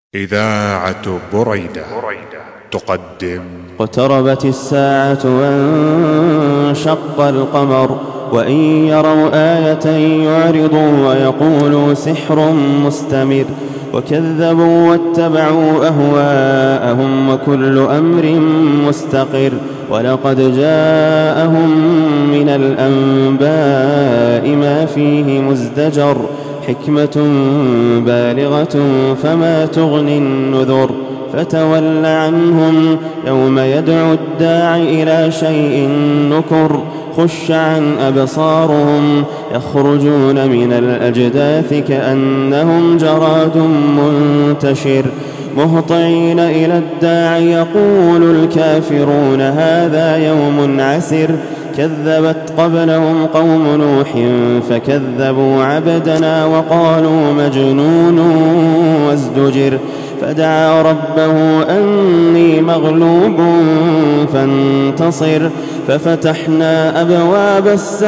إذاعة بريدة تقدم اقتربت الساعة وانشق القمر وإن يروا آية يعرضوا ويقولوا سحر مستمر وكذبوا واتبعوا أهواءهم وكل أمر مستقر ولقد جاءهم من الأنباء ما فيه مزدجر حكمة بالغة فما تغني النذر فتول عنهم يوم يدعو الداع إلى شيء نكر خش عن أبصارهم يخرجون من الأجداث كأنهم جراد منتشر مهطعين إلى الداع يقول الكافرون هذا يوم عسر كذبت قبلهم قوم نوح فكذبوا عبدنا وقالوا مجنون وازدجر فدعا ربه أني مغلوب فانتصر ففتحنا أبواب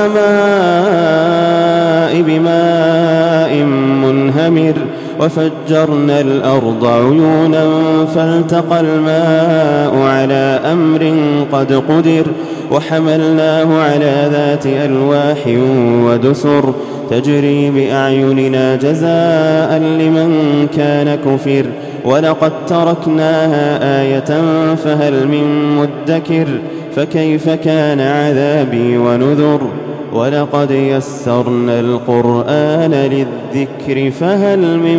السماء بماء منهمر وفجرنا الأرض عيونا فالتقى الماء على أمر قد قدر وحملناه على ذات ألواح ودسر تجري بأعيننا جزاء لمن كان كفر ولقد تركناها آية فهل من مدكر فكيف كان عذابي ونذر ولقد يسرنا القرآن للذكر فهل من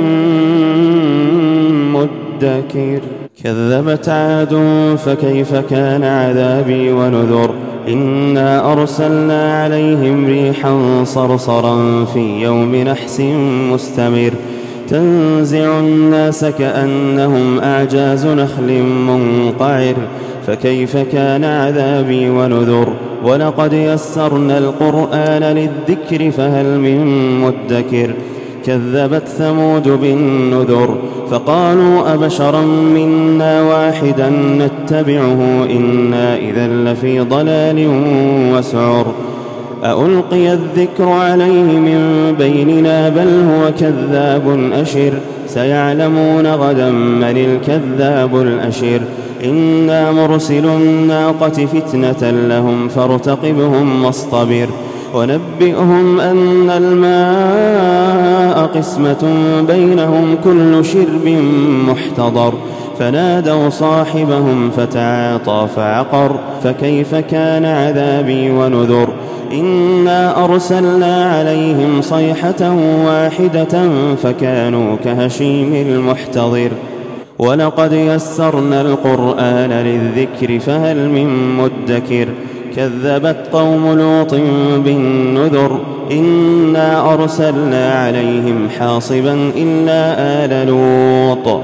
مدكر كذبت عاد فكيف كان عذابي ونذر إنا أرسلنا عليهم ريحا صرصرا في يوم نحس مستمر تنزع الناس كأنهم أعجاز نخل منقعر فكيف كان عذابي ونذر ولقد يسرنا القرآن للذكر فهل من مدكر كذبت ثمود بالنذر فقالوا أبشرا منا واحدا نتبعه إنا إذا لفي ضلال وسعر ألقي الذكر عليه من بيننا بل هو كذاب أشر سيعلمون غدا من الكذاب الأشر إنا مرسل الناقة فتنة لهم فارتقبهم واصطبر ونبئهم أن الماء قسمة بينهم كل شرب محتضر فنادوا صاحبهم فتعاطى فعقر فكيف كان عذابي ونذر إنا أرسلنا عليهم صيحة واحدة فكانوا كهشيم المحتضر ولقد يسرنا القرآن للذكر فهل من مدكر كذبت قوم لوط بالنذر إنا أرسلنا عليهم حاصبا إلا آل لوط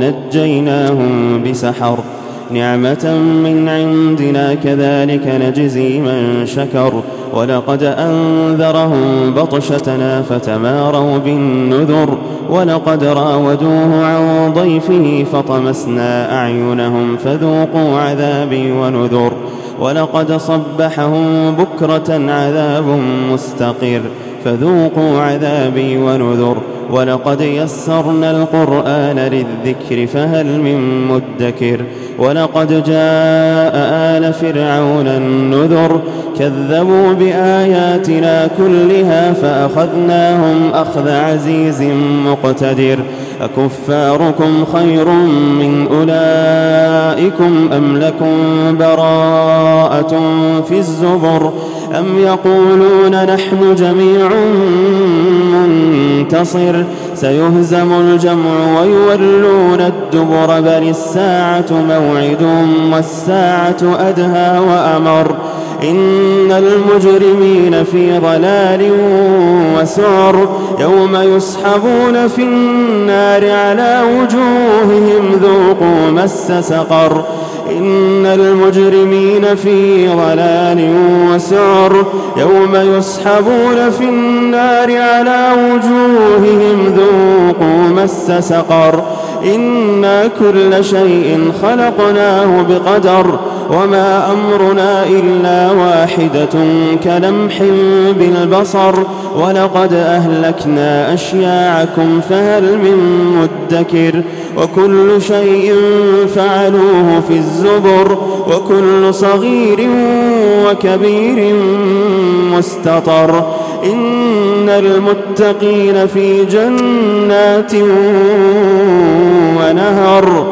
نجيناهم بسحر نعمة من عندنا كذلك نجزي من شكر ولقد أنذرهم بطشتنا فتماروا بالنذر ولقد راودوه عن ضيفه فطمسنا أعينهم فذوقوا عذابي ونذر ولقد صبحهم بكرة عذاب مستقر فذوقوا عذابي ونذر ولقد يسرنا القرآن للذكر فهل من مدكر ولقد جاء آل فرعون النذر كذبوا بآياتنا كلها فأخذناهم أخذ عزيز مقتدر أكفاركم خير من أولئكم أم لكم براءة في الزبر أم يقولون نحن جميع منتصر سيهزم الجمع ويولون الدبر بل الساعة موعدهم والساعة أدهى وأمر إن المجرمين في ضلال وسعر يوم يسحبون في النار على وجوههم ذوقوا مس سقر إن المجرمين في ضلال وسعر يوم يسحبون في النار على وجوههم ذوقوا مس سقر إنا كل شيء خلقناه بقدر وما أمرنا إلا واحدة كلمح بالبصر ولقد أهلكنا أشياعكم فهل من مدكر وكل شيء فعلوه في الزبر وكل صغير وكبير مستطر إن المتقين في جنات ونهر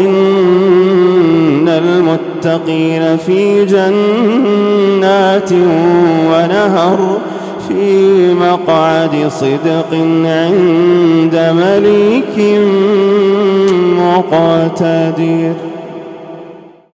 إن المتقين في جنات ونهر في مقعد صدق عند مليك مقتدر.